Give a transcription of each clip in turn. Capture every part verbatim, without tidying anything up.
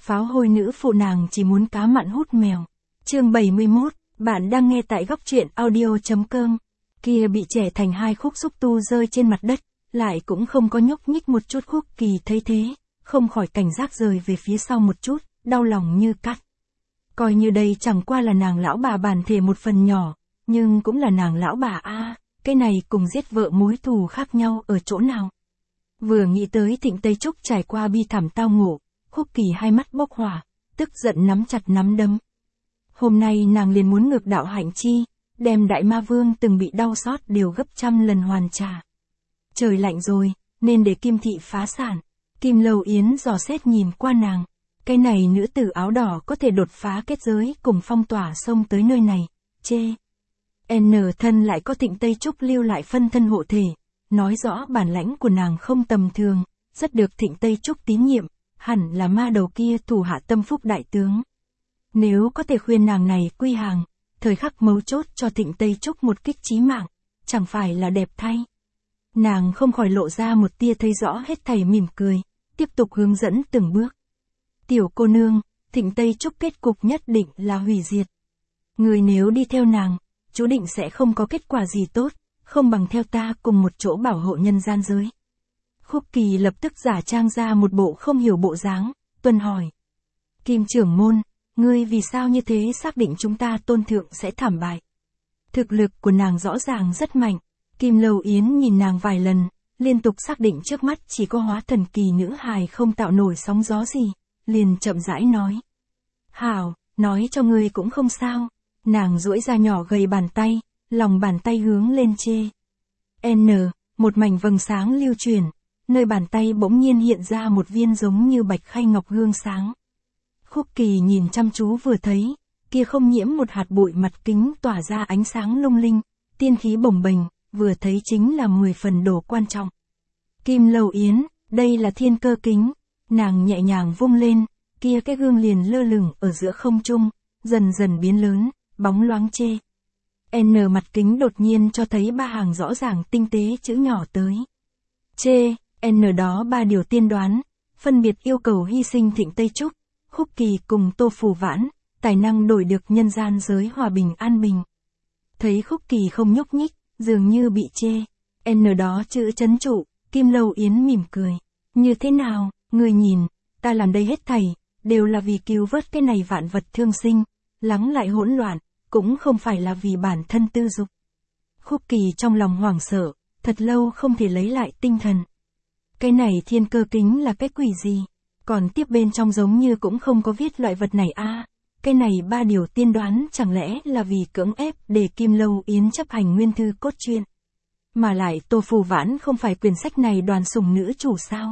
pháo hôi nữ phụ nàng chỉ muốn cá mặn hút mèo. Chương bảy mươi mốt, bạn đang nghe tại góc truyện audio.com. Kia bị chẻ thành hai khúc xúc tu rơi trên mặt đất, lại cũng không có nhúc nhích một chút. Khúc Kỳ thấy thế, không khỏi cảnh giác rời về phía sau một chút, đau lòng như cắt. Coi như đây chẳng qua là nàng lão bà bản thể một phần nhỏ, nhưng cũng là nàng lão bà a, à, cái này cùng giết vợ mối thù khác nhau ở chỗ nào. Vừa nghĩ tới Thịnh Tây Trúc trải qua bi thảm tao ngộ, Khúc Kỳ hai mắt bốc hỏa, tức giận nắm chặt nắm đấm. Hôm nay nàng liền muốn ngược đạo hạnh chi, đem đại ma vương từng bị đau xót đều gấp trăm lần hoàn trả. Trời lạnh rồi, nên để Kim thị phá sản. Kim Lâu Yến dò xét nhìn qua nàng. Cái này nữ tử áo đỏ có thể đột phá kết giới cùng phong tỏa xông tới nơi này, chê. N thân lại có Thịnh Tây Trúc lưu lại phân thân hộ thể, nói rõ bản lãnh của nàng không tầm thường, rất được Thịnh Tây Trúc tín nhiệm, hẳn là ma đầu kia thủ hạ tâm phúc đại tướng. Nếu có thể khuyên nàng này quy hàng, thời khắc mấu chốt cho Thịnh Tây Trúc một kích chí mạng, chẳng phải là đẹp thay. Nàng không khỏi lộ ra một tia thấy rõ hết thảy mỉm cười, tiếp tục hướng dẫn từng bước. Tiểu cô nương, Thịnh Tây Trúc kết cục nhất định là hủy diệt. Người nếu đi theo nàng, chú định sẽ không có kết quả gì tốt, không bằng theo ta cùng một chỗ bảo hộ nhân gian giới. Khúc Kỳ lập tức giả trang ra một bộ không hiểu bộ dáng, tuân hỏi. Kim trưởng môn, ngươi vì sao như thế xác định chúng ta tôn thượng sẽ thảm bại? Thực lực của nàng rõ ràng rất mạnh. Kim Lâu Yến nhìn nàng vài lần, liên tục xác định trước mắt chỉ có hóa thần kỳ nữ hài không tạo nổi sóng gió gì, liền chậm rãi nói. Hảo, nói cho ngươi cũng không sao. Nàng duỗi ra nhỏ gầy bàn tay, lòng bàn tay hướng lên chê. N, một mảnh vầng sáng lưu chuyển, nơi bàn tay bỗng nhiên hiện ra một viên giống như bạch khay ngọc gương sáng. Khúc Kỳ nhìn chăm chú vừa thấy, kia không nhiễm một hạt bụi mặt kính tỏa ra ánh sáng lung linh, tiên khí bồng bềnh, vừa thấy chính là mười phần đồ quan trọng. Kim Lâu Yến, đây là thiên cơ kính, nàng nhẹ nhàng vung lên, kia cái gương liền lơ lửng ở giữa không trung, dần dần biến lớn, bóng loáng chê. N mặt kính đột nhiên cho thấy ba hàng rõ ràng tinh tế chữ nhỏ tới. Chê, N đó ba điều tiên đoán, phân biệt yêu cầu hy sinh Thịnh Tây Trúc, Khúc Kỳ cùng Tô Phù Vãn, tài năng đổi được nhân gian giới hòa bình an bình. Thấy Khúc Kỳ không nhúc nhích, dường như bị chê. N đó chữ chấn trụ, Kim Lâu Yến mỉm cười. Như thế nào, người nhìn, ta làm đây hết thảy, đều là vì cứu vớt cái này vạn vật thương sinh, lắng lại hỗn loạn, cũng không phải là vì bản thân tư dục. Khúc Kỳ trong lòng hoảng sợ, thật lâu không thể lấy lại tinh thần. Cái này thiên cơ kính là cái quỷ gì? Còn tiếp bên trong giống như cũng không có viết loại vật này a. À, cái này ba điều tiên đoán chẳng lẽ là vì cưỡng ép để Kim Lâu Yến chấp hành nguyên thư cốt truyện. Mà lại Tô Phù Vãn không phải quyển sách này đoàn sủng nữ chủ sao?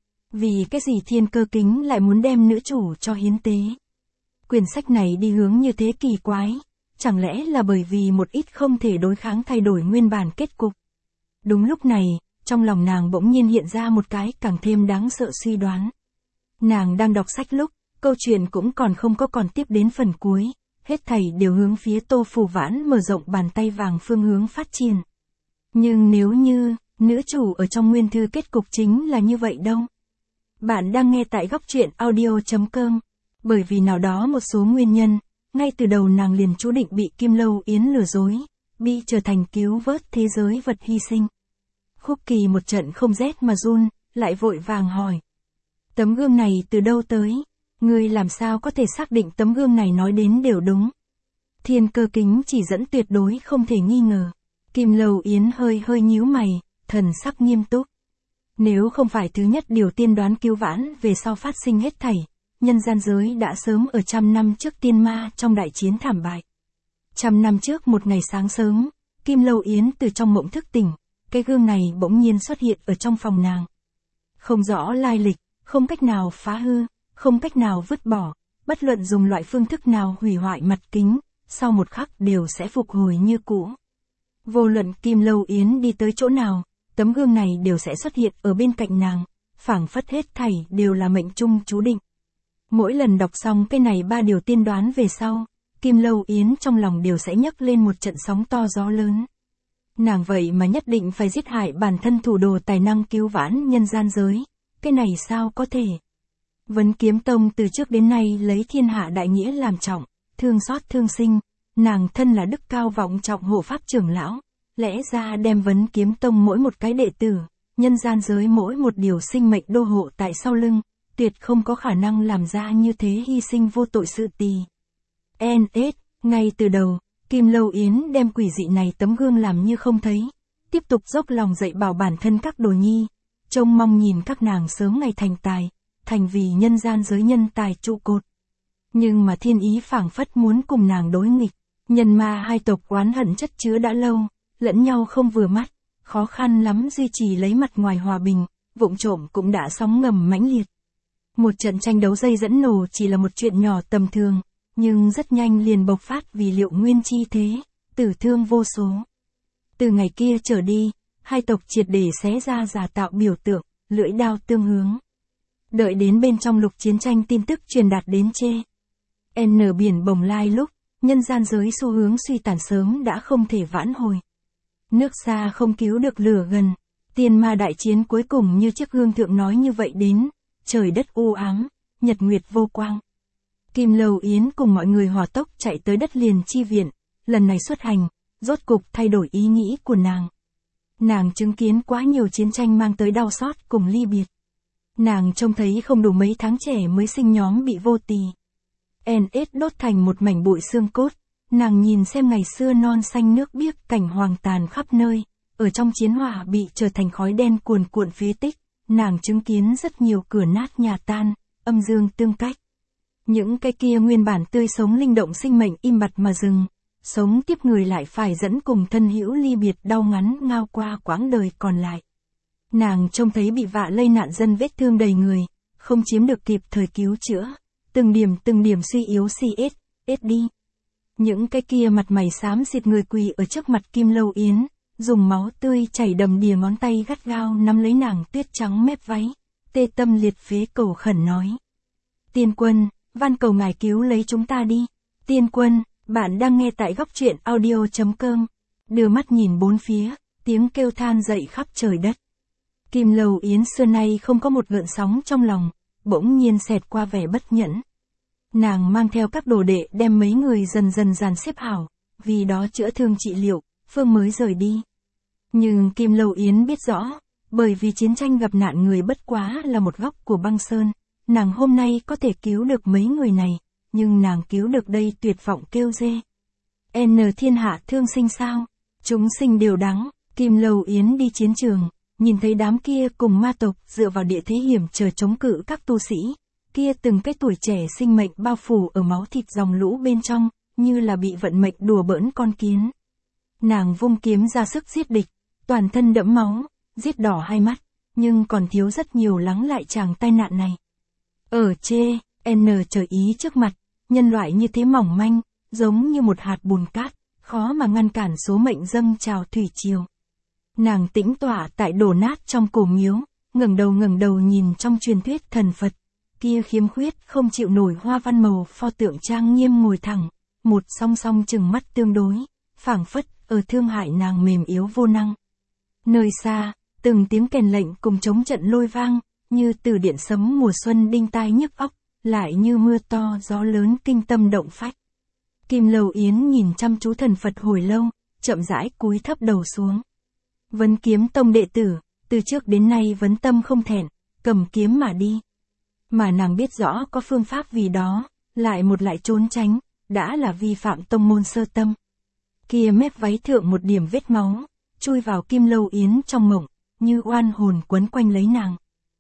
Vì cái gì thiên cơ kính lại muốn đem nữ chủ cho hiến tế? Quyển sách này đi hướng như thế kỳ quái, chẳng lẽ là bởi vì một ít không thể đối kháng thay đổi nguyên bản kết cục? Đúng lúc này, trong lòng nàng bỗng nhiên hiện ra một cái càng thêm đáng sợ suy đoán. Nàng đang đọc sách lúc, câu chuyện cũng còn không có còn tiếp đến phần cuối, hết thảy đều hướng phía Tô Phù Vãn mở rộng bàn tay vàng phương hướng phát triển. Nhưng nếu như, nữ chủ ở trong nguyên thư kết cục chính là như vậy đâu? Bạn đang nghe tại góc truyện audio.com. Bởi vì nào đó một số nguyên nhân, ngay từ đầu nàng liền chú định bị Kim Lâu Yến lừa dối, bị trở thành cứu vớt thế giới vật hy sinh. Khúc Kỳ một trận không rét mà run, lại vội vàng hỏi. Tấm gương này từ đâu tới? Ngươi làm sao có thể xác định tấm gương này nói đến đều đúng? Thiên cơ kính chỉ dẫn tuyệt đối không thể nghi ngờ. Kim Lâu Yến hơi hơi nhíu mày, thần sắc nghiêm túc. Nếu không phải thứ nhất điều tiên đoán cứu vãn về sau phát sinh hết thảy, nhân gian giới đã sớm ở trăm năm trước tiên ma trong đại chiến thảm bại. Trăm năm trước một ngày sáng sớm, Kim Lâu Yến từ trong mộng thức tỉnh, cái gương này bỗng nhiên xuất hiện ở trong phòng nàng. Không rõ lai lịch, không cách nào phá hư, không cách nào vứt bỏ, bất luận dùng loại phương thức nào hủy hoại mặt kính, sau một khắc đều sẽ phục hồi như cũ. Vô luận Kim Lâu Yến đi tới chỗ nào, tấm gương này đều sẽ xuất hiện ở bên cạnh nàng, phảng phất hết thảy đều là mệnh trung chú định. Mỗi lần đọc xong cái này ba điều tiên đoán về sau, Kim Lâu Yến trong lòng đều sẽ nhấc lên một trận sóng to gió lớn. Nàng vậy mà nhất định phải giết hại bản thân thủ đồ tài năng cứu vãn nhân gian giới, cái này sao có thể? Vấn Kiếm Tông từ trước đến nay lấy thiên hạ đại nghĩa làm trọng, thương xót thương sinh, nàng thân là đức cao vọng trọng hộ pháp trưởng lão, lẽ ra đem Vấn Kiếm Tông mỗi một cái đệ tử, nhân gian giới mỗi một điều sinh mệnh đô hộ tại sau lưng, tuyệt không có khả năng làm ra như thế hy sinh vô tội sự tì. en ét, ngay từ đầu, Kim Lâu Yến đem quỷ dị này tấm gương làm như không thấy, tiếp tục dốc lòng dạy bảo bản thân các đồ nhi, trông mong nhìn các nàng sớm ngày thành tài, thành vì nhân gian giới nhân tài trụ cột. Nhưng mà thiên ý phảng phất muốn cùng nàng đối nghịch, nhân ma hai tộc oán hận chất chứa đã lâu, lẫn nhau không vừa mắt, khó khăn lắm duy trì lấy mặt ngoài hòa bình, vụng trộm cũng đã sóng ngầm mãnh liệt. Một trận tranh đấu dây dẫn nổ chỉ là một chuyện nhỏ tầm thường, nhưng rất nhanh liền bộc phát vì Liệu Nguyên chi thế, tử thương vô số. Từ ngày kia trở đi, hai tộc triệt để xé ra giả tạo biểu tượng, lưỡi đao tương hướng. Đợi đến bên trong lục chiến tranh tin tức truyền đạt đến chê. N biển bồng lai lúc, nhân gian giới xu hướng suy tàn sớm đã không thể vãn hồi. Nước xa không cứu được lửa gần, tiên ma đại chiến cuối cùng như chiếc gương thượng nói như vậy đến, trời đất u ám, nhật nguyệt vô quang. Kim Lâu Yến cùng mọi người hỏa tốc chạy tới đất liền chi viện, lần này xuất hành, rốt cục thay đổi ý nghĩ của nàng. Nàng chứng kiến quá nhiều chiến tranh mang tới đau xót cùng ly biệt. Nàng trông thấy không đủ mấy tháng trẻ mới sinh nhóm bị vô tì. en ét đốt thành một mảnh bụi xương cốt, nàng nhìn xem ngày xưa non xanh nước biếc cảnh hoàng tàn khắp nơi, ở trong chiến hỏa bị trở thành khói đen cuồn cuộn phế tích, nàng chứng kiến rất nhiều cửa nát nhà tan, âm dương tương cách. Những cái kia nguyên bản tươi sống linh động sinh mệnh im bặt mà dừng, sống tiếp người lại phải dẫn cùng thân hữu ly biệt đau ngắn ngao qua quãng đời còn lại. Nàng trông thấy bị vạ lây nạn dân vết thương đầy người, không chiếm được kịp thời cứu chữa, từng điểm từng điểm suy yếu si ết, ết đi. Những cái kia mặt mày xám xịt người quỳ ở trước mặt Kim Lâu Yến, dùng máu tươi chảy đầm đìa ngón tay gắt gao nắm lấy nàng tuyết trắng mép váy, tê tâm liệt phế cầu khẩn nói. Tiên quân, van cầu ngài cứu lấy chúng ta đi. Tiên quân, bạn đang nghe tại góc truyện audio chấm com. Đưa mắt nhìn bốn phía, tiếng kêu than dậy khắp trời đất. Kim Lâu Yến xưa nay không có một gợn sóng trong lòng, bỗng nhiên xẹt qua vẻ bất nhẫn. Nàng mang theo các đồ đệ đem mấy người dần dần dàn xếp hảo, vì đó chữa thương trị liệu, phương mới rời đi. Nhưng Kim Lâu Yến biết rõ, bởi vì chiến tranh gặp nạn người bất quá là một góc của băng sơn, nàng hôm nay có thể cứu được mấy người này, nhưng nàng cứu được đây tuyệt vọng kêu rê. N thiên hạ thương sinh sao? Chúng sinh đều đắng. Kim Lâu Yến đi chiến trường, nhìn thấy đám kia cùng ma tộc dựa vào địa thế hiểm trở chống cự các tu sĩ, kia từng cái tuổi trẻ sinh mệnh bao phủ ở máu thịt dòng lũ bên trong, như là bị vận mệnh đùa bỡn con kiến. Nàng vung kiếm ra sức giết địch, toàn thân đẫm máu, giết đỏ hai mắt, nhưng còn thiếu rất nhiều lắng lại chàng tai nạn này. Ở chê, N trời ý trước mặt, nhân loại như thế mỏng manh, giống như một hạt bùn cát, khó mà ngăn cản số mệnh dâng trào thủy triều. Nàng tĩnh tọa tại đổ nát trong cổ miếu, ngẩng đầu ngẩng đầu nhìn trong truyền thuyết thần Phật, kia khiếm khuyết không chịu nổi hoa văn màu pho tượng trang nghiêm ngồi thẳng, một song song chừng mắt tương đối, phảng phất ở thương hại nàng mềm yếu vô năng. Nơi xa, từng tiếng kèn lệnh cùng chống trận lôi vang, như từ điện sấm mùa xuân đinh tai nhức óc, lại như mưa to gió lớn kinh tâm động phách. Kim Lâu Yến nhìn chăm chú thần Phật hồi lâu, chậm rãi cúi thấp đầu xuống. Vấn Kiếm Tông đệ tử, từ trước đến nay vấn tâm không thẹn, cầm kiếm mà đi. Mà nàng biết rõ có phương pháp vì đó, lại một lại trốn tránh, đã là vi phạm tông môn sơ tâm. Kia mép váy thượng một điểm vết máu, chui vào Kim Lâu Yến trong mộng, như oan hồn quấn quanh lấy nàng.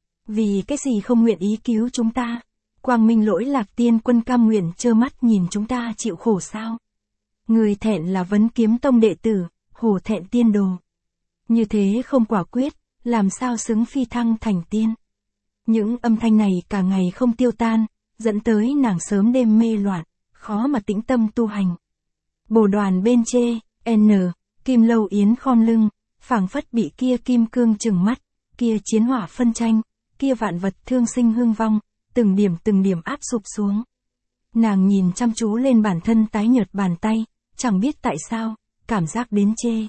Vì cái gì không nguyện ý cứu chúng ta? Quang Minh Lỗi Lạc Tiên Quân cam nguyện trơ mắt nhìn chúng ta chịu khổ sao? Người thẹn là Vấn Kiếm Tông đệ tử, hổ thẹn tiên đồ. Như thế không quả quyết, làm sao xứng phi thăng thành tiên? Những âm thanh này cả ngày không tiêu tan, dẫn tới nàng sớm đêm mê loạn, khó mà tĩnh tâm tu hành. Bồ đoàn bên chê, N, Kim Lâu Yến khom lưng, phảng phất bị kia kim cương trừng mắt, kia chiến hỏa phân tranh, kia vạn vật thương sinh hương vong, từng điểm từng điểm áp sụp xuống. Nàng nhìn chăm chú lên bản thân tái nhợt bàn tay, chẳng biết tại sao, cảm giác đến chê.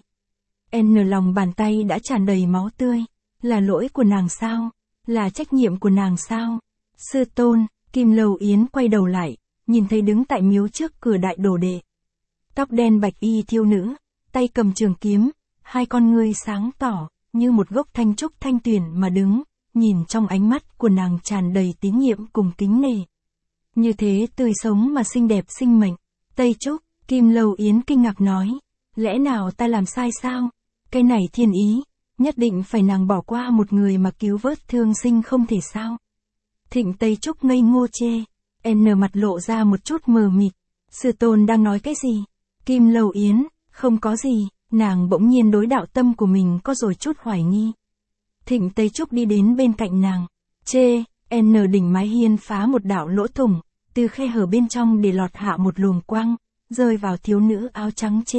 N lòng bàn tay đã tràn đầy máu tươi, là lỗi của nàng sao? Là trách nhiệm của nàng sao? Sư tôn, Kim Lâu Yến quay đầu lại, nhìn thấy đứng tại miếu trước cửa đại đồ đệ. Tóc đen bạch y thiêu nữ, tay cầm trường kiếm, hai con ngươi sáng tỏ, như một gốc thanh trúc thanh tuyền mà đứng, nhìn trong ánh mắt của nàng tràn đầy tín nhiệm cùng kính nể. Như thế tươi sống mà xinh đẹp sinh mệnh. Tây Trúc, Kim Lâu Yến kinh ngạc nói, lẽ nào ta làm sai sao? Cái này thiên ý, nhất định phải nàng bỏ qua một người mà cứu vớt thương sinh không thể sao? Thịnh Tây Trúc ngây ngô chê, N mặt lộ ra một chút mờ mịt. Sư tôn đang nói cái gì? Kim Lâu Yến, không có gì, nàng bỗng nhiên đối đạo tâm của mình có rồi chút hoài nghi. Thịnh Tây Trúc đi đến bên cạnh nàng, chê, N đỉnh mái hiên phá một đạo lỗ thủng, từ khe hở bên trong để lọt hạ một luồng quang, rơi vào thiếu nữ áo trắng chê.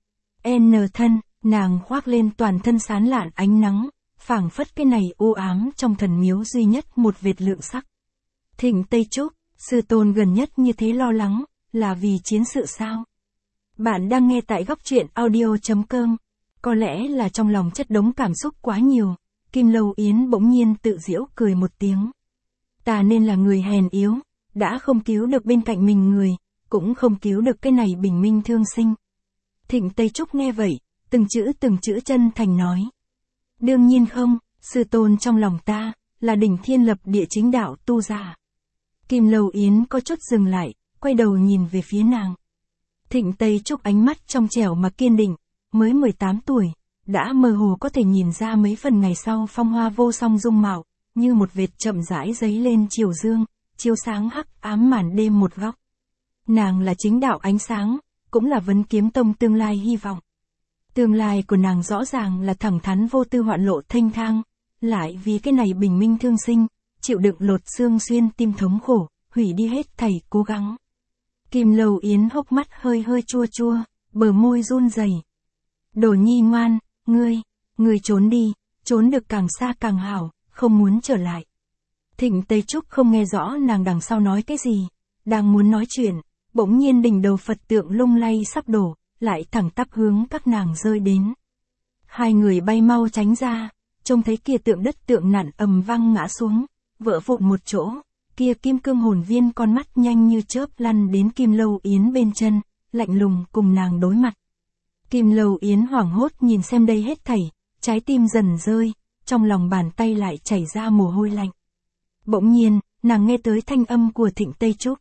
N thân, nàng khoác lên toàn thân sán lạn ánh nắng, phảng phất cái này u ám trong thần miếu duy nhất một vệt lượng sắc. Thịnh Tây Trúc, sư tôn gần nhất như thế lo lắng, là vì chiến sự sao? Bạn đang nghe tại góc truyện audio.com. Có lẽ là trong lòng chất đống cảm xúc quá nhiều, Kim Lâu Yến bỗng nhiên tự giễu cười một tiếng. Ta nên là người hèn yếu, đã không cứu được bên cạnh mình người, cũng không cứu được cái này bình minh thương sinh. Thịnh Tây Trúc nghe vậy, từng chữ từng chữ chân thành nói. Đương nhiên không, sư tôn trong lòng ta, là đỉnh thiên lập địa chính đạo tu giả. Kim Lâu Yến có chút dừng lại, quay đầu nhìn về phía nàng. Thịnh Tây Trúc ánh mắt trong trẻo mà kiên định, mới mười tám tuổi, đã mơ hồ có thể nhìn ra mấy phần ngày sau phong hoa vô song dung mạo, như một vệt chậm rãi dấy lên chiều dương, chiếu sáng hắc ám màn đêm một góc. Nàng là chính đạo ánh sáng, cũng là Vấn Kiếm Tông tương lai hy vọng. Tương lai của nàng rõ ràng là thẳng thắn vô tư hoạn lộ thanh thang, lại vì cái này bình minh thương sinh, chịu đựng lột xương xuyên tim thống khổ, hủy đi hết thảy cố gắng. Kim Lâu Yến hốc mắt hơi hơi chua chua, bờ môi run rẩy. Đồ nhi ngoan, ngươi, ngươi trốn đi, trốn được càng xa càng hảo, không muốn trở lại. Thịnh Tây Trúc không nghe rõ nàng đằng sau nói cái gì, đang muốn nói chuyện, bỗng nhiên đỉnh đầu Phật tượng lung lay sắp đổ, lại thẳng tắp hướng các nàng rơi đến. Hai người bay mau tránh ra, trông thấy kia tượng đất tượng nặn ầm vang ngã xuống, vỡ vụn một chỗ, kia kim cương hồn viên con mắt nhanh như chớp lăn đến Kim Lâu Yến bên chân, lạnh lùng cùng nàng đối mặt. Kim Lâu Yến hoảng hốt nhìn xem đây hết thảy, trái tim dần rơi, trong lòng bàn tay lại chảy ra mồ hôi lạnh. Bỗng nhiên, nàng nghe tới thanh âm của Thịnh Tây Trúc.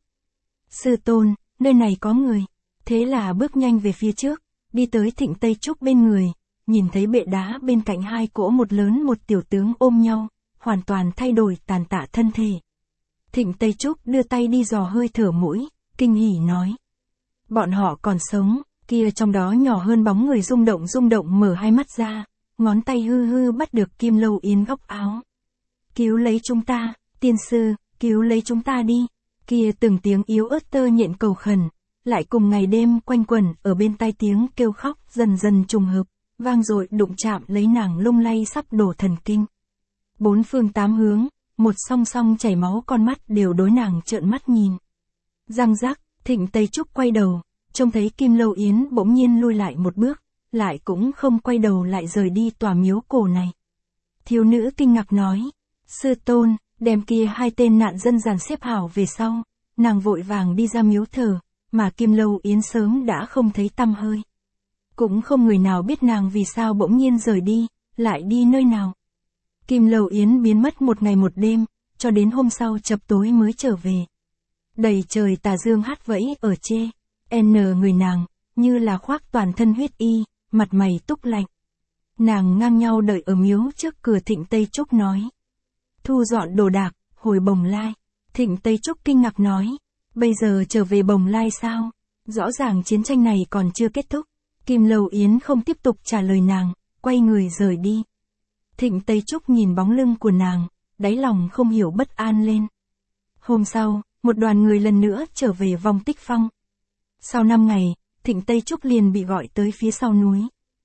Sư tôn, nơi này có người. Thế là bước nhanh về phía trước, đi tới Thịnh Tây Trúc bên người, nhìn thấy bệ đá bên cạnh hai cỗ một lớn một tiểu tướng ôm nhau, hoàn toàn thay đổi tàn tạ thân thể. Thịnh Tây Trúc đưa tay đi dò hơi thở mũi, kinh hỉ nói. Bọn họ còn sống, kia trong đó nhỏ hơn bóng người rung động rung động mở hai mắt ra, ngón tay hư hư bắt được Kim Lâu Yến góc áo. Cứu lấy chúng ta, tiên sư, cứu lấy chúng ta đi, kia từng tiếng yếu ớt tơ nhện cầu khẩn, lại cùng ngày đêm quanh quẩn ở bên tai tiếng kêu khóc dần dần trùng hợp, vang dội đụng chạm lấy nàng lung lay sắp đổ thần kinh. Bốn phương tám hướng, một song song chảy máu con mắt đều đối nàng trợn mắt nhìn. Răng rắc, Thịnh Tây Trúc quay đầu, trông thấy Kim Lâu Yến bỗng nhiên lui lại một bước, lại cũng không quay đầu lại rời đi tòa miếu cổ này. Thiếu nữ kinh ngạc nói, sư tôn, đem kia hai tên nạn dân dàn xếp hảo về sau, nàng vội vàng đi ra miếu thờ, mà Kim Lâu Yến sớm đã không thấy tăm hơi. Cũng không người nào biết nàng vì sao bỗng nhiên rời đi, lại đi nơi nào. Kim Lâu Yến biến mất một ngày một đêm, cho đến hôm sau chập tối mới trở về. Đầy trời tà dương hát vẫy ở chê, N người nàng, như là khoác toàn thân huyết y, mặt mày túc lạnh. Nàng ngang nhau đợi ở miếu trước cửa Thịnh Tây Trúc nói. Thu dọn đồ đạc, hồi Bồng Lai. Thịnh Tây Trúc kinh ngạc nói. Bây giờ trở về Bồng Lai sao? Rõ ràng chiến tranh này còn chưa kết thúc. Kim Lâu Yến không tiếp tục trả lời nàng, quay người rời đi. Thịnh Tây Trúc nhìn bóng lưng của nàng, đáy lòng không hiểu bất an lên. Hôm sau, một đoàn người lần nữa trở về Vong Tích Phong. Sau năm ngày, Thịnh Tây Trúc liền bị gọi tới phía sau núi.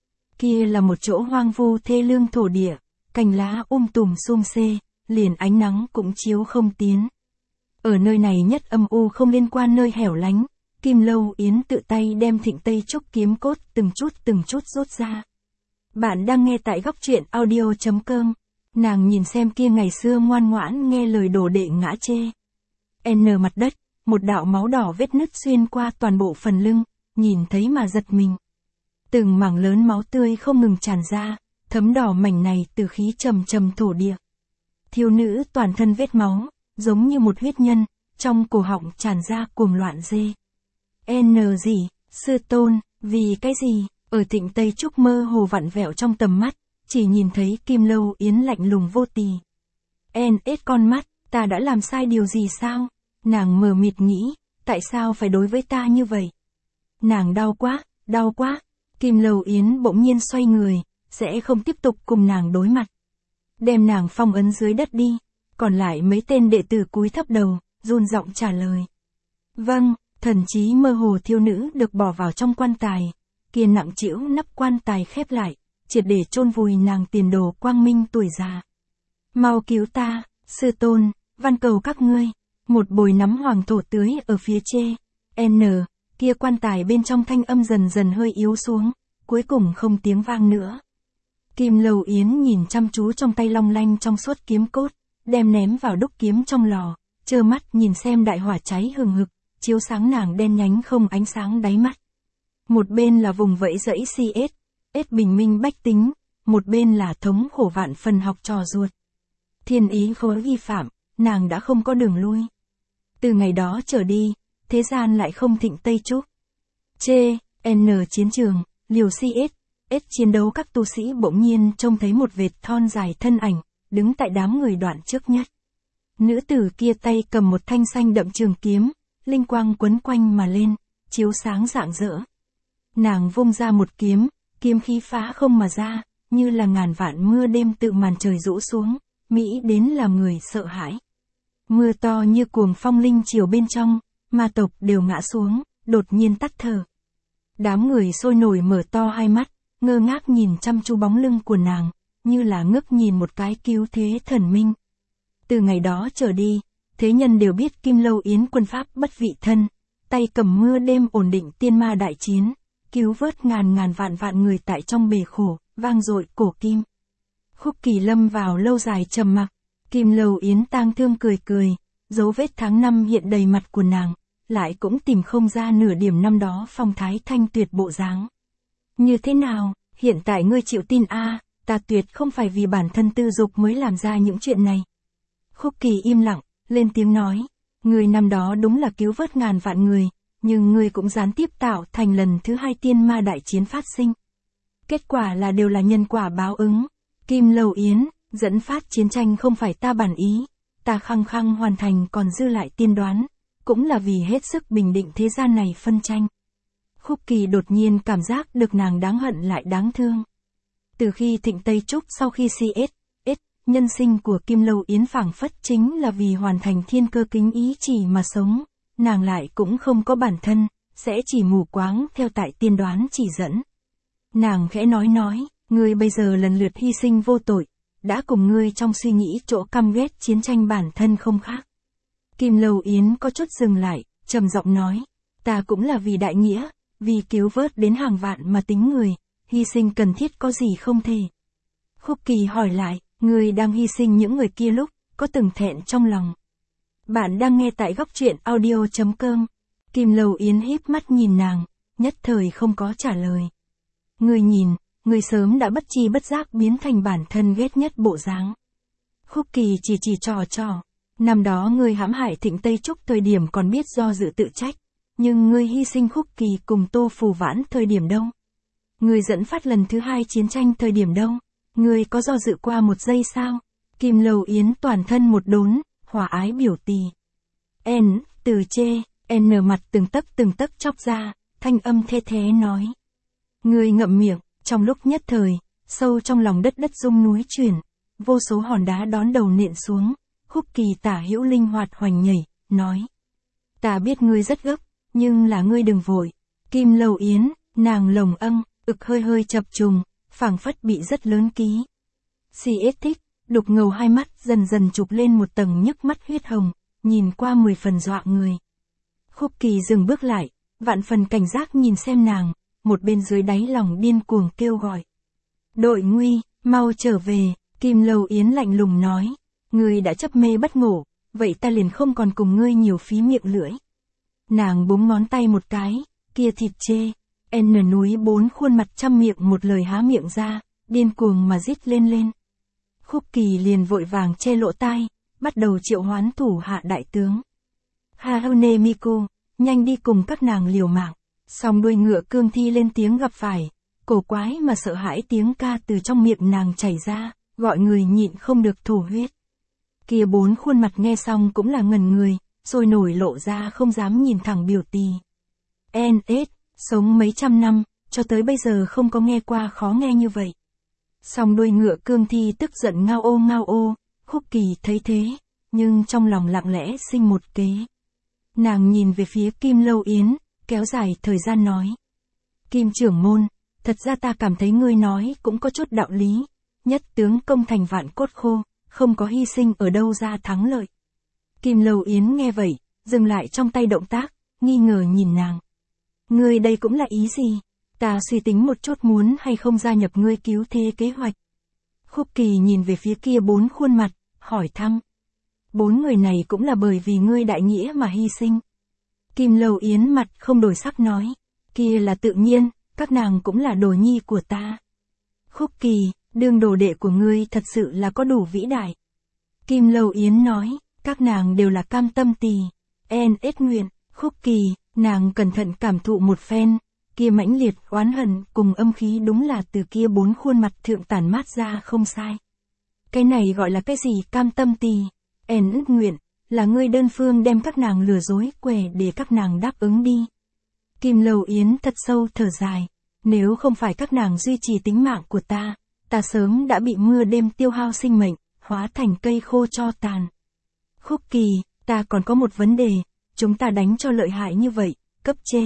Kia là một chỗ hoang vu thê lương thổ địa, cành lá um tùm xum xê, liền ánh nắng cũng chiếu không tiến. Ở nơi này nhất âm u không liên quan nơi hẻo lánh, Kim Lâu Yến tự tay đem Thịnh Tây Trúc kiếm cốt từng chút từng chút rút ra. Bạn đang nghe tại góc truyện audio.com. Nàng nhìn xem kia ngày xưa ngoan ngoãn nghe lời đồ đệ ngã chê. N mặt đất, một đạo máu đỏ vết nứt xuyên qua toàn bộ phần lưng, nhìn thấy mà giật mình. Từng mảng lớn máu tươi không ngừng tràn ra, thấm đỏ mảnh này từ khí trầm trầm thổ địa. Thiếu nữ toàn thân vết máu, giống như một huyết nhân, trong cổ họng tràn ra cuồng loạn dê. N gì, sư tôn, vì cái gì, ở Thịnh Tây Trúc mơ hồ vặn vẹo trong tầm mắt, chỉ nhìn thấy Kim Lâu Yến lạnh lùng vô tì. En ết con mắt, ta đã làm sai điều gì sao? Nàng mờ mịt nghĩ, tại sao phải đối với ta như vậy? Nàng đau quá, đau quá. Kim Lâu Yến bỗng nhiên xoay người, sẽ không tiếp tục cùng nàng đối mặt. Đem nàng phong ấn dưới đất đi, còn lại mấy tên đệ tử cúi thấp đầu, run giọng trả lời. Vâng, thần trí mơ hồ thiếu nữ được bỏ vào trong quan tài, kia nặng trĩu nắp quan tài khép lại, triệt để chôn vùi nàng tiền đồ quang minh tuổi già. Mau cứu ta, sư tôn, van cầu các ngươi. Một bồi nắm hoàng thổ tưới ở phía trên. N, kia quan tài bên trong thanh âm dần dần hơi yếu xuống, cuối cùng không tiếng vang nữa. Kim Lâu Yến nhìn chăm chú trong tay long lanh trong suốt kiếm cốt, đem ném vào đúc kiếm trong lò, trơ mắt nhìn xem đại hỏa cháy hừng hực, chiếu sáng nàng đen nhánh không ánh sáng đáy mắt. Một bên là vùng vẫy dãy xê ét, ết bình minh bách tính, một bên là thống khổ vạn phần học trò ruột. Thiên ý khối vi phạm, nàng đã không có đường lui. Từ ngày đó trở đi, thế gian lại không Thịnh Tây Trúc. Chê, N chiến trường, liều xê ét, ết chiến đấu các tu sĩ bỗng nhiên trông thấy một vệt thon dài thân ảnh, đứng tại đám người đoạn trước nhất. Nữ tử kia tay cầm một thanh xanh đậm trường kiếm, linh quang quấn quanh mà lên, chiếu sáng rạng rỡ. Nàng vung ra một kiếm, kiếm khí phá không mà ra, như là ngàn vạn mưa đêm tự màn trời rũ xuống, mỹ đến làm người sợ hãi. Mưa to như cuồng phong linh chiều bên trong, ma tộc đều ngã xuống, đột nhiên tắt thở. Đám người sôi nổi mở to hai mắt, ngơ ngác nhìn chăm chú bóng lưng của nàng, như là ngước nhìn một cái cứu thế thần minh. Từ ngày đó trở đi, thế nhân đều biết Kim Lâu Yến quân pháp bất vị thân, tay cầm mưa đêm ổn định tiên ma đại chiến, cứu vớt ngàn ngàn vạn vạn người tại trong bể khổ, vang dội cổ kim. Khúc Kỳ lâm vào lâu dài trầm mặc, Kim Lâu Yến tang thương cười cười, dấu vết tháng năm hiện đầy mặt của nàng, lại cũng tìm không ra nửa điểm năm đó phong thái thanh tuyệt bộ dáng. Như thế nào, hiện tại ngươi chịu tin a, ta tuyệt không phải vì bản thân tư dục mới làm ra những chuyện này. Khúc Kỳ im lặng, lên tiếng nói, ngươi năm đó đúng là cứu vớt ngàn vạn người, nhưng ngươi cũng gián tiếp tạo thành lần thứ hai tiên ma đại chiến phát sinh. Kết quả là đều là nhân quả báo ứng. Kim Lâu Yến, dẫn phát chiến tranh không phải ta bản ý, ta khăng khăng hoàn thành còn dư lại tiên đoán, cũng là vì hết sức bình định thế gian này phân tranh. Khúc Kỳ đột nhiên cảm giác được nàng đáng hận lại đáng thương. Từ khi Thịnh Tây Trúc sau khi xê ét, ết, nhân sinh của Kim Lâu Yến phảng phất chính là vì hoàn thành thiên cơ kính ý chỉ mà sống, nàng lại cũng không có bản thân, sẽ chỉ mù quáng theo tại tiên đoán chỉ dẫn. Nàng khẽ nói nói, ngươi bây giờ lần lượt hy sinh vô tội, đã cùng ngươi trong suy nghĩ chỗ căm ghét chiến tranh bản thân không khác. Kim Lâu Yến có chút dừng lại, trầm giọng nói, ta cũng là vì đại nghĩa, vì cứu vớt đến hàng vạn mà tính người, hy sinh cần thiết có gì không thể. Khúc Kỳ hỏi lại, ngươi đang hy sinh những người kia lúc, có từng thẹn trong lòng. Bạn đang nghe tại góc truyện audio chấm com. Kim Lâu Yến híp mắt nhìn nàng, nhất thời không có trả lời. Ngươi nhìn, ngươi sớm đã bất chi bất giác biến thành bản thân ghét nhất bộ dáng. Khúc Kỳ chỉ chỉ trò trò, năm đó ngươi hãm hại Thịnh Tây Trúc thời điểm còn biết do dự tự trách, nhưng ngươi hy sinh Khúc Kỳ cùng Tô Phù Vãn thời điểm đâu? Ngươi dẫn phát lần thứ hai chiến tranh thời điểm đâu? Ngươi có do dự qua một giây sao? Kim Lâu Yến toàn thân một đốn, hòa ái biểu tì. N, từ chê, N mặt từng tấc từng tấc chóc ra, thanh âm thê thế nói. Ngươi ngậm miệng, trong lúc nhất thời, sâu trong lòng đất đất rung núi chuyển, vô số hòn đá đón đầu nện xuống, Khúc Kỳ tả hữu linh hoạt hoành nhảy, nói. Ta biết ngươi rất gấp, nhưng là ngươi đừng vội. Kim Lâu Yến, nàng lồng âng, ực hơi hơi chập trùng, phảng phất bị rất lớn ký. xê ét thích, đục ngầu hai mắt dần dần chụp lên một tầng nhức mắt huyết hồng, nhìn qua mười phần dọa người. Khúc Kỳ dừng bước lại, vạn phần cảnh giác nhìn xem nàng, một bên dưới đáy lòng điên cuồng kêu gọi. Đội nguy, mau trở về, Kim Lâu Yến lạnh lùng nói, ngươi đã chấp mê bất ngộ, vậy ta liền không còn cùng ngươi nhiều phí miệng lưỡi. Nàng búng ngón tay một cái, kia thịt chê, N núi bốn khuôn mặt trăm miệng một lời há miệng ra, điên cuồng mà rít lên lên. Khúc Kỳ liền vội vàng che lỗ tai, bắt đầu triệu hoán thủ hạ đại tướng. Haone Miku, nhanh đi cùng các nàng liều mạng. Song đuôi ngựa cương thi lên tiếng gặp phải, cổ quái mà sợ hãi tiếng ca từ trong miệng nàng chảy ra, gọi người nhịn không được thổ huyết. Kia bốn khuôn mặt nghe xong cũng là ngẩn người, rồi nổi lộ ra không dám nhìn thẳng biểu tì. en ét, sống mấy trăm năm, cho tới bây giờ không có nghe qua khó nghe như vậy. Song đuôi ngựa cương thi tức giận ngao ô ngao ô, Khúc Kỳ thấy thế, nhưng trong lòng lặng lẽ sinh một kế. Nàng nhìn về phía Kim Lâu Yến, kéo dài thời gian nói. Kim trưởng môn, thật ra ta cảm thấy ngươi nói cũng có chút đạo lý, nhất tướng công thành vạn cốt khô, không có hy sinh ở đâu ra thắng lợi. Kim Lâu Yến nghe vậy, dừng lại trong tay động tác, nghi ngờ nhìn nàng. Ngươi đây cũng là ý gì? Ta suy tính một chút muốn hay không gia nhập ngươi cứu thế kế hoạch. Khúc Kỳ nhìn về phía kia bốn khuôn mặt, hỏi thăm. Bốn người này cũng là bởi vì ngươi đại nghĩa mà hy sinh. Kim Lâu Yến mặt không đổi sắc nói. Kia là tự nhiên, các nàng cũng là đồ nhi của ta. Khúc Kỳ, đương đồ đệ của ngươi thật sự là có đủ vĩ đại. Kim Lâu Yến nói, các nàng đều là cam tâm tỳ. En ết nguyện, Khúc Kỳ, nàng cẩn thận cảm thụ một phen. Kia mãnh liệt, oán hận, cùng âm khí đúng là từ kia bốn khuôn mặt thượng tản mát ra không sai. Cái này gọi là cái gì cam tâm tỳ. En ức nguyện, là ngươi đơn phương đem các nàng lừa dối quẻ để các nàng đáp ứng đi. Kim Lâu Yến thật sâu thở dài, nếu không phải các nàng duy trì tính mạng của ta, ta sớm đã bị mưa đêm tiêu hao sinh mệnh, hóa thành cây khô cho tàn. Khúc Kỳ, ta còn có một vấn đề, chúng ta đánh cho lợi hại như vậy, cấp chê.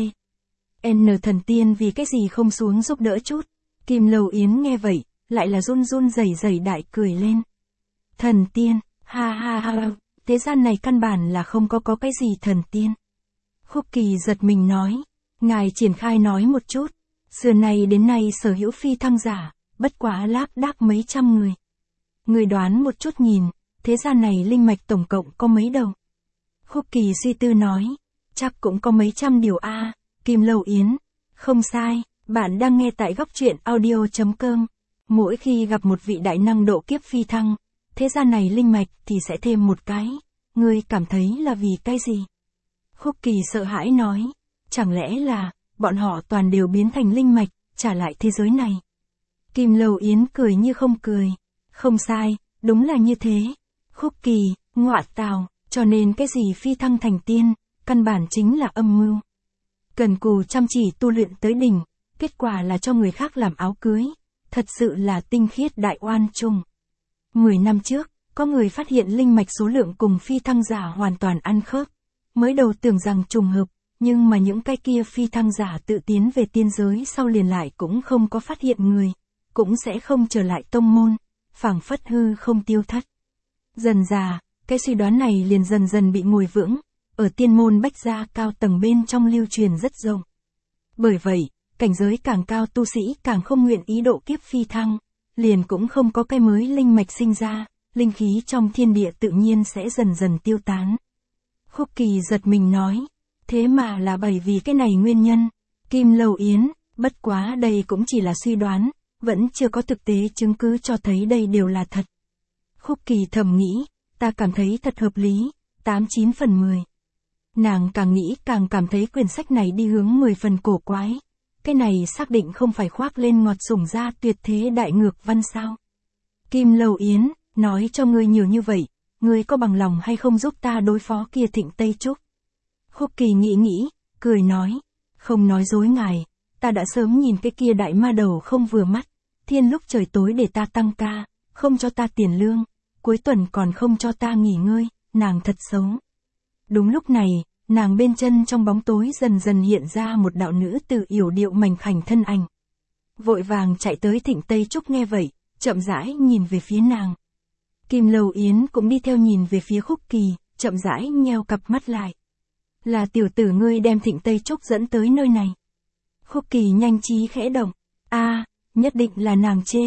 N thần tiên vì cái gì không xuống giúp đỡ chút. Kim Lâu Yến nghe vậy, lại là run run rẩy rẩy đại cười lên. Thần tiên, ha ha ha, thế gian này căn bản là không có có cái gì thần tiên. Khúc Kỳ giật mình nói, ngài triển khai nói một chút, xưa này đến nay sở hữu phi thăng giả, bất quá lác đác mấy trăm người. Người đoán một chút nhìn, thế gian này linh mạch tổng cộng có mấy đầu. Khúc Kỳ suy tư nói, chắc cũng có mấy trăm điều a. Kim Lâu Yến, không sai, bạn đang nghe tại góc truyện audio chấm com. Mỗi khi gặp một vị đại năng độ kiếp phi thăng, thế gian này linh mạch thì sẽ thêm một cái, ngươi cảm thấy là vì cái gì? Khúc Kỳ sợ hãi nói, chẳng lẽ là, bọn họ toàn đều biến thành linh mạch, trả lại thế giới này. Kim Lâu Yến cười như không cười, không sai, đúng là như thế. Khúc Kỳ, ngọa tào, cho nên cái gì phi thăng thành tiên, căn bản chính là âm mưu. Cần cù chăm chỉ tu luyện tới đỉnh, kết quả là cho người khác làm áo cưới, thật sự là tinh khiết đại oan trùng. Mười năm trước, có người phát hiện linh mạch số lượng cùng phi thăng giả hoàn toàn ăn khớp. Mới đầu tưởng rằng trùng hợp, nhưng mà những cái kia phi thăng giả tự tiến về tiên giới sau liền lại cũng không có phát hiện người, cũng sẽ không trở lại tông môn, phảng phất hư không tiêu thất. Dần dà, cái suy đoán này liền dần dần bị ngồi vững, ở tiên môn bách gia cao tầng bên trong lưu truyền rất rộng. Bởi vậy, cảnh giới càng cao tu sĩ càng không nguyện ý độ kiếp phi thăng, liền cũng không có cái mới linh mạch sinh ra, linh khí trong thiên địa tự nhiên sẽ dần dần tiêu tán. Khúc Kỳ giật mình nói, thế mà là bởi vì cái này nguyên nhân. Kim Lâu Yến, bất quá đây cũng chỉ là suy đoán, vẫn chưa có thực tế chứng cứ cho thấy đây đều là thật. Khúc Kỳ thầm nghĩ, ta cảm thấy thật hợp lý, tám chín phần mười. Nàng càng nghĩ càng cảm thấy quyển sách này đi hướng mười phần cổ quái. Cái này xác định không phải khoác lên ngọt sủng ra tuyệt thế đại ngược văn sao. Kim Lâu Yến, nói cho ngươi nhiều như vậy, ngươi có bằng lòng hay không giúp ta đối phó kia Thịnh Tây Trúc? Khúc Kỳ nghĩ nghĩ, cười nói, không nói dối ngài, ta đã sớm nhìn cái kia đại ma đầu không vừa mắt, thiên lúc trời tối để ta tăng ca, không cho ta tiền lương, cuối tuần còn không cho ta nghỉ ngơi, nàng thật xấu. Đúng lúc này, nàng bên chân trong bóng tối dần dần hiện ra một đạo nữ tử yểu điệu mảnh khảnh thân ảnh. Vội vàng chạy tới Thịnh Tây Trúc nghe vậy, chậm rãi nhìn về phía nàng. Kim Lâu Yến cũng đi theo nhìn về phía Khúc Kỳ, chậm rãi nheo cặp mắt lại. Là tiểu tử ngươi đem Thịnh Tây Trúc dẫn tới nơi này. Khúc Kỳ nhanh trí khẽ động. A, nhất định là nàng chê.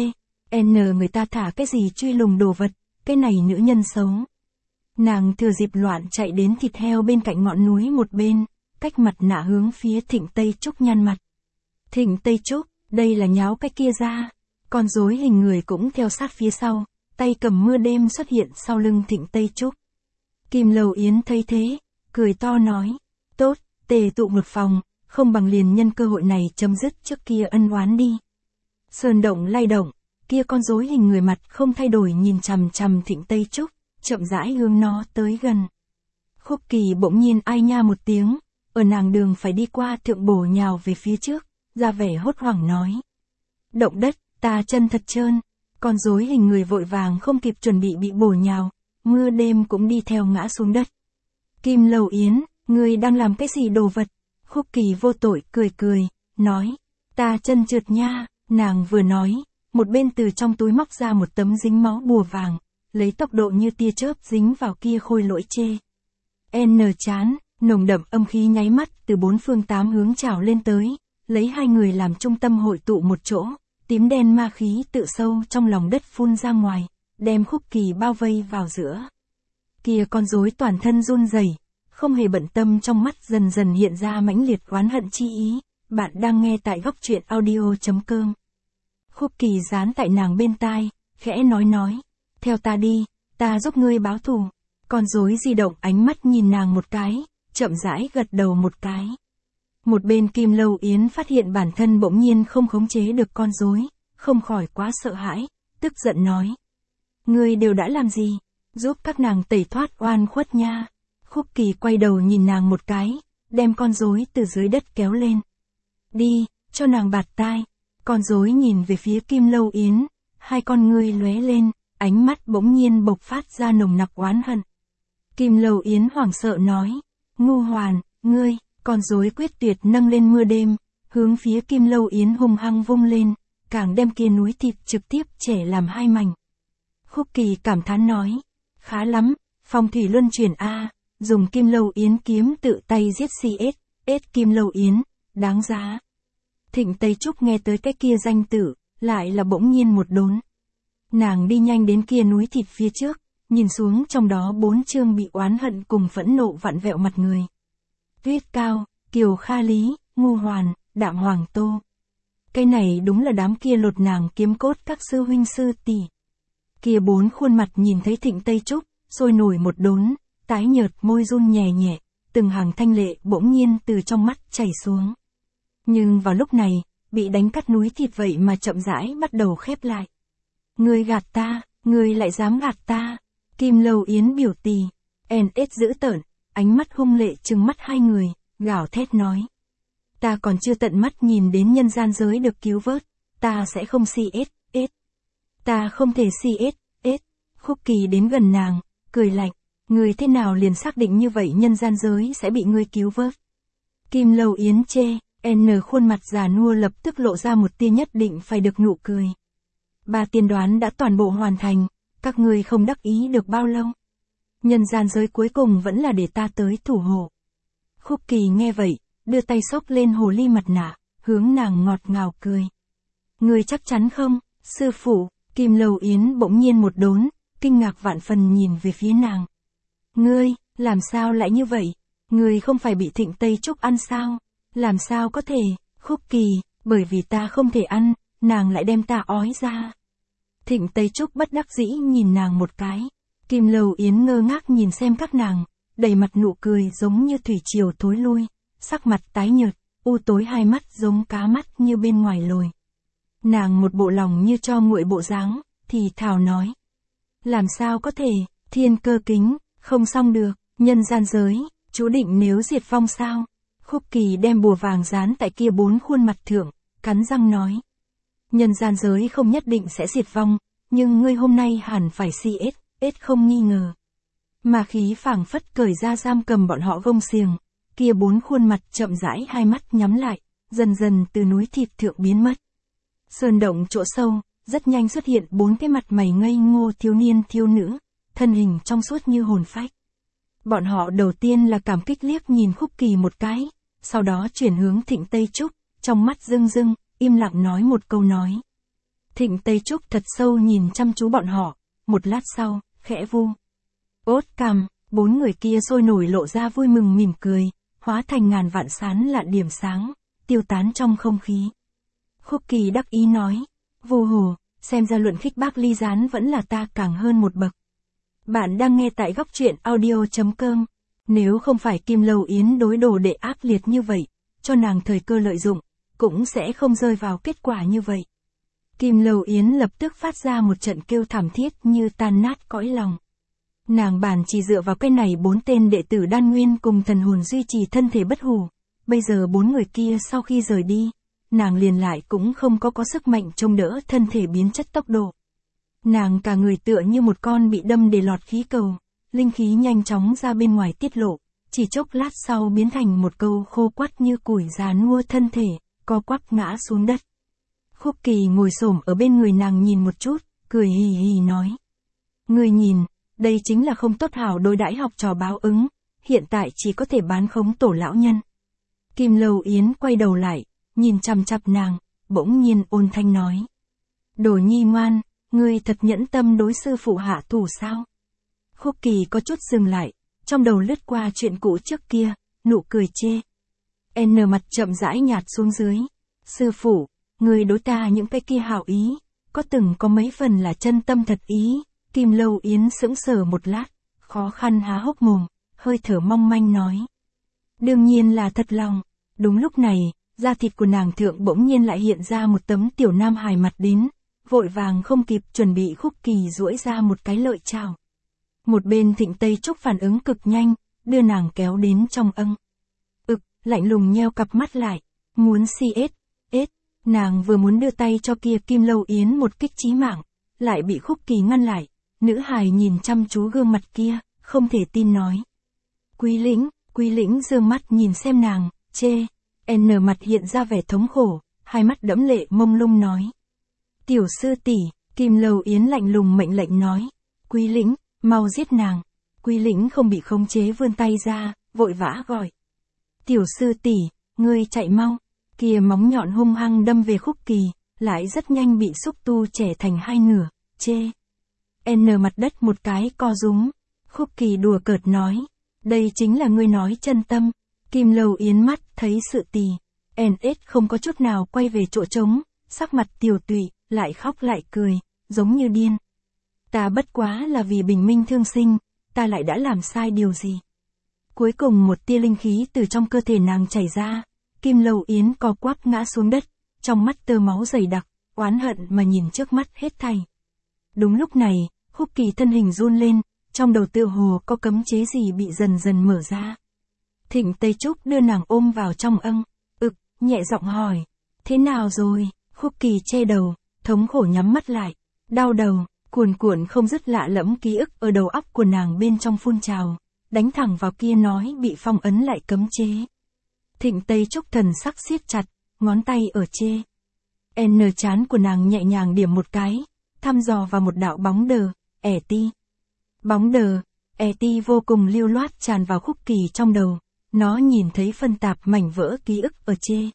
N người ta thả cái gì truy lùng đồ vật, cái này nữ nhân xấu. Nàng thừa dịp loạn chạy đến thịt heo bên cạnh ngọn núi một bên, cách mặt nạ hướng phía Thịnh Tây Trúc nhăn mặt. Thịnh Tây Trúc, đây là nháo cái kia ra. Con rối hình người cũng theo sát phía sau, tay cầm mưa đêm xuất hiện sau lưng Thịnh Tây Trúc. Kim Lâu Yến thấy thế, cười to nói, tốt, tề tụ một phòng, không bằng liền nhân cơ hội này chấm dứt trước kia ân oán đi. Sơn động lay động, kia con rối hình người mặt không thay đổi nhìn chằm chằm Thịnh Tây Trúc, chậm rãi hướng nó tới gần. Khúc Kỳ bỗng nhiên ai nha một tiếng, ở nàng đường phải đi qua thượng bổ nhào về phía trước, ra vẻ hốt hoảng nói. Động đất, ta chân thật trơn, con rối hình người vội vàng không kịp chuẩn bị bị bổ nhào, mưa đêm cũng đi theo ngã xuống đất. Kim Lâu Yến, ngươi đang làm cái gì đồ vật? Khúc Kỳ vô tội cười cười, nói, ta chân trượt nha, nàng vừa nói, một bên từ trong túi móc ra một tấm dính máu bùa vàng, lấy tốc độ như tia chớp dính vào kia khôi lỗi chê. N chán, nồng đậm âm khí nháy mắt từ bốn phương tám hướng trào lên tới, lấy hai người làm trung tâm hội tụ một chỗ, tím đen ma khí tự sâu trong lòng đất phun ra ngoài, đem Khúc Kỳ bao vây vào giữa. Kia con rối toàn thân run rẩy, không hề bận tâm trong mắt dần dần hiện ra mãnh liệt oán hận chi ý. Bạn đang nghe tại góc truyện audio chấm com. Khúc Kỳ dán tại nàng bên tai, khẽ nói nói, theo ta đi, ta giúp ngươi báo thù. Con rối di động ánh mắt nhìn nàng một cái, chậm rãi gật đầu một cái. Một bên Kim Lâu Yến phát hiện bản thân bỗng nhiên không khống chế được con rối, không khỏi quá sợ hãi, tức giận nói. Ngươi đều đã làm gì? Giúp các nàng tẩy thoát oan khuất nha. Khúc Kỳ quay đầu nhìn nàng một cái, đem con rối từ dưới đất kéo lên. Đi, cho nàng bạt tai. Con rối nhìn về phía Kim Lâu Yến, hai con ngươi lóe lên, ánh mắt bỗng nhiên bộc phát ra nồng nặc oán hận. Kim Lâu Yến hoảng sợ nói, ngu hoàn, ngươi, con rối quyết tuyệt nâng lên mưa đêm, hướng phía Kim Lâu Yến hung hăng vung lên, càng đem kia núi thịt trực tiếp chẻ làm hai mảnh. Khúc Kỳ cảm thán nói, khá lắm, phong thủy luân chuyển a, dùng Kim Lâu Yến kiếm tự tay giết xê ét, ét Kim Lâu Yến, đáng giá. Thịnh Tây Trúc nghe tới cái kia danh tử, lại là bỗng nhiên một đốn. Nàng đi nhanh đến kia núi thịt phía trước, nhìn xuống trong đó bốn chương bị oán hận cùng phẫn nộ vặn vẹo mặt người. Tuyết Cao, Kiều Kha Lý, Ngu Hoàn, Đạm Hoàng Tô. Cái này đúng là đám kia lột nàng kiếm cốt các sư huynh sư tỷ. Kia bốn khuôn mặt nhìn thấy Thịnh Tây Trúc, sôi nổi một đốn, tái nhợt môi run nhẹ nhẹ, từng hàng thanh lệ bỗng nhiên từ trong mắt chảy xuống. Nhưng vào lúc này, bị đánh cắt núi thịt vậy mà chậm rãi bắt đầu khép lại. Ngươi gạt ta, ngươi lại dám gạt ta. Kim Lâu Yến biểu tì, en ết dữ tợn, ánh mắt hung lệ trừng mắt hai người, gào thét nói. Ta còn chưa tận mắt nhìn đến nhân gian giới được cứu vớt, ta sẽ không xê ét, ét. Ta không thể xê ét, ét. Khúc Kỳ đến gần nàng, cười lạnh, người thế nào liền xác định như vậy nhân gian giới sẽ bị ngươi cứu vớt. Kim Lâu Yến chê, N khuôn mặt già nua lập tức lộ ra một tia nhất định phải được nụ cười. Ba tiên đoán đã toàn bộ hoàn thành, các ngươi không đắc ý được bao lâu. Nhân gian giới cuối cùng vẫn là để ta tới thủ hộ. Khúc Kỳ nghe vậy, đưa tay xốc lên hồ ly mặt nạ, hướng nàng ngọt ngào cười. Ngươi chắc chắn không, sư phụ? Kim Lâu Yến bỗng nhiên một đốn, kinh ngạc vạn phần nhìn về phía nàng. Ngươi, làm sao lại như vậy? Ngươi không phải bị Thịnh Tây Trúc ăn sao? Làm sao có thể? Khúc Kỳ, bởi vì ta không thể ăn, nàng lại đem ta ói ra. Thịnh Tây Trúc bất đắc dĩ nhìn nàng một cái. Kim Lâu Yến ngơ ngác nhìn xem các nàng, đầy mặt nụ cười giống như thủy triều thối lui, sắc mặt tái nhợt, u tối hai mắt giống cá mắt như bên ngoài lồi. Nàng một bộ lòng như cho nguội bộ dáng, thì thào nói. Làm sao có thể, thiên cơ kính, không xong được, nhân gian giới, chú định nếu diệt vong sao? Khúc Kỳ đem bùa vàng dán tại kia bốn khuôn mặt thượng, cắn răng nói. Nhân gian giới không nhất định sẽ diệt vong, nhưng ngươi hôm nay hẳn phải xê ét, ét không nghi ngờ. Mà khí phảng phất cởi ra giam cầm bọn họ gông xiềng, kia bốn khuôn mặt chậm rãi hai mắt nhắm lại, dần dần từ núi thịt thượng biến mất. Sơn động chỗ sâu, rất nhanh xuất hiện bốn cái mặt mày ngây ngô thiếu niên thiếu nữ, thân hình trong suốt như hồn phách. Bọn họ đầu tiên là cảm kích liếc nhìn Khúc Kỳ một cái, sau đó chuyển hướng Thịnh Tây Trúc, trong mắt rưng rưng, im lặng nói một câu nói. Thịnh Tây Trúc thật sâu nhìn chăm chú bọn họ, một lát sau, khẽ vu. Ốt cằm, bốn người kia sôi nổi lộ ra vui mừng mỉm cười, hóa thành ngàn vạn sán lạn điểm sáng, tiêu tán trong không khí. Khúc Kỳ đắc ý nói, vô hồ, xem ra luận khích bác Ly Gián vẫn là ta càng hơn một bậc. Bạn đang nghe tại góc truyện audio.com. Nếu không phải Kim Lâu Yến đối đồ đệ ác liệt như vậy, cho nàng thời cơ lợi dụng, cũng sẽ không rơi vào kết quả như vậy. Kim Lâu Yến lập tức phát ra một trận kêu thảm thiết như tan nát cõi lòng. Nàng bản chỉ dựa vào cái này bốn tên đệ tử đan nguyên cùng thần hồn duy trì thân thể bất hủ. Bây giờ bốn người kia sau khi rời đi, nàng liền lại cũng không có có sức mạnh trông đỡ thân thể biến chất tốc độ. Nàng cả người tựa như một con bị đâm để lọt khí cầu, linh khí nhanh chóng ra bên ngoài tiết lộ, chỉ chốc lát sau biến thành một câu khô quắt như củi già nua thân thể, co quắp ngã xuống đất. Khúc Kỳ ngồi xổm ở bên người nàng nhìn một chút, cười hì hì nói. Người nhìn, đây chính là không tốt hảo đối đãi học trò báo ứng, hiện tại chỉ có thể bán khống tổ lão nhân. Kim Lâu Yến quay đầu lại, nhìn chằm chằm nàng, bỗng nhiên ôn thanh nói. Đồ nhi ngoan, ngươi thật nhẫn tâm đối sư phụ hạ thủ sao? Khúc Kỳ có chút dừng lại, trong đầu lướt qua chuyện cũ trước kia, nụ cười chê. N mặt chậm rãi nhạt xuống dưới. Sư phụ, ngươi đối ta những cái kia hảo ý, có từng có mấy phần là chân tâm thật ý. Kim Lâu Yến sững sờ một lát, khó khăn há hốc mồm, hơi thở mong manh nói. Đương nhiên là thật lòng. Đúng lúc này, da thịt của nàng thượng bỗng nhiên lại hiện ra một tấm tiểu nam hài mặt đến, vội vàng không kịp chuẩn bị Khúc Kỳ duỗi ra một cái lợi chào. Một bên Thịnh Tây Trúc phản ứng cực nhanh, đưa nàng kéo đến trong âng. Ực, lạnh lùng nheo cặp mắt lại, muốn si ết, ết, nàng vừa muốn đưa tay cho kia Kim Lâu Yến một kích chí mạng, lại bị Khúc Kỳ ngăn lại, nữ hài nhìn chăm chú gương mặt kia, không thể tin nói. Quý Lĩnh, Quý Lĩnh dương mắt nhìn xem nàng, chê, N mặt hiện ra vẻ thống khổ, hai mắt đẫm lệ mông lung nói. Tiểu sư tỷ, Kim Lâu Yến lạnh lùng mệnh lệnh nói. Quý Lĩnh, mau giết nàng. Quý Lĩnh không bị khống chế vươn tay ra, vội vã gọi. Tiểu sư tỷ, ngươi chạy mau. Kia móng nhọn hung hăng đâm về Khúc Kỳ, lại rất nhanh bị xúc tu chẻ thành hai nửa, chê. N mặt đất một cái co rúm. Khúc Kỳ đùa cợt nói. Đây chính là ngươi nói chân tâm. Kim Lâu Yến mắt thấy sự tì. en ét không có chút nào quay về chỗ trống, sắc mặt tiều tụy, lại khóc lại cười, giống như điên. Ta bất quá là vì bình minh thương sinh, ta lại đã làm sai điều gì? Cuối cùng một tia linh khí từ trong cơ thể nàng chảy ra, Kim Lâu Yến co quắp ngã xuống đất, trong mắt tơ máu dày đặc, oán hận mà nhìn trước mắt hết thảy. Đúng lúc này, Khúc Kỳ thân hình run lên, trong đầu tựa hồ có cấm chế gì bị dần dần mở ra. Thịnh Tây Trúc đưa nàng ôm vào trong âng, ực, nhẹ giọng hỏi, thế nào rồi? Khúc Kỳ che đầu, thống khổ nhắm mắt lại, đau đầu, cuồn cuộn không dứt lạ lẫm ký ức ở đầu óc của nàng bên trong phun trào, đánh thẳng vào kia nói bị phong ấn lại cấm chế. Thịnh Tây Trúc thần sắc siết chặt, ngón tay ở chê. N chán của nàng nhẹ nhàng điểm một cái, thăm dò vào một đạo bóng đờ, ẻ ti. Bóng đờ, ẻ ti vô cùng lưu loát tràn vào Khúc Kỳ trong đầu, nó nhìn thấy phân tạp mảnh vỡ ký ức ở chê.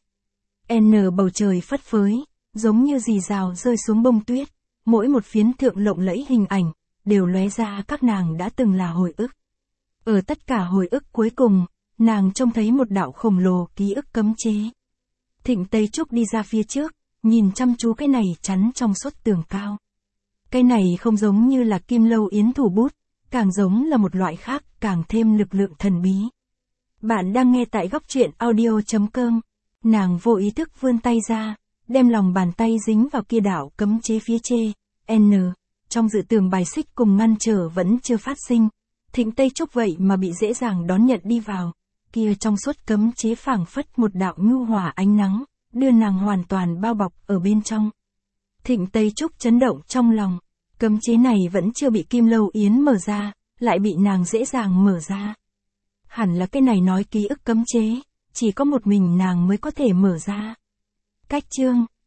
N bầu trời phất phới, giống như rì rào rơi xuống bông tuyết, mỗi một phiến thượng lộng lẫy hình ảnh, đều lóe ra các nàng đã từng là hồi ức. Ở tất cả hồi ức cuối cùng, nàng trông thấy một đạo khổng lồ ký ức cấm chế. Thịnh Tây Trúc đi ra phía trước, nhìn chăm chú cái này chắn trong suốt tường cao. Cái này không giống như là Kim Lâu Yến thủ bút, càng giống là một loại khác, càng thêm lực lượng thần bí. Bạn đang nghe tại góc truyện audio.com. Nàng vô ý thức vươn tay ra, đem lòng bàn tay dính vào kia đạo cấm chế phía chê. N. Trong dự tường bài xích cùng ngăn trở vẫn chưa phát sinh. Thịnh Tây Trúc vậy mà bị dễ dàng đón nhận đi vào. Kia trong suốt cấm chế phảng phất một đạo nhu hòa ánh nắng, đưa nàng hoàn toàn bao bọc ở bên trong. Thịnh Tây Trúc chấn động trong lòng. Cấm chế này vẫn chưa bị Kim Lâu Yến mở ra, lại bị nàng dễ dàng mở ra. Hẳn là cái này nói ký ức cấm chế, chỉ có một mình nàng mới có thể mở ra. Cách chương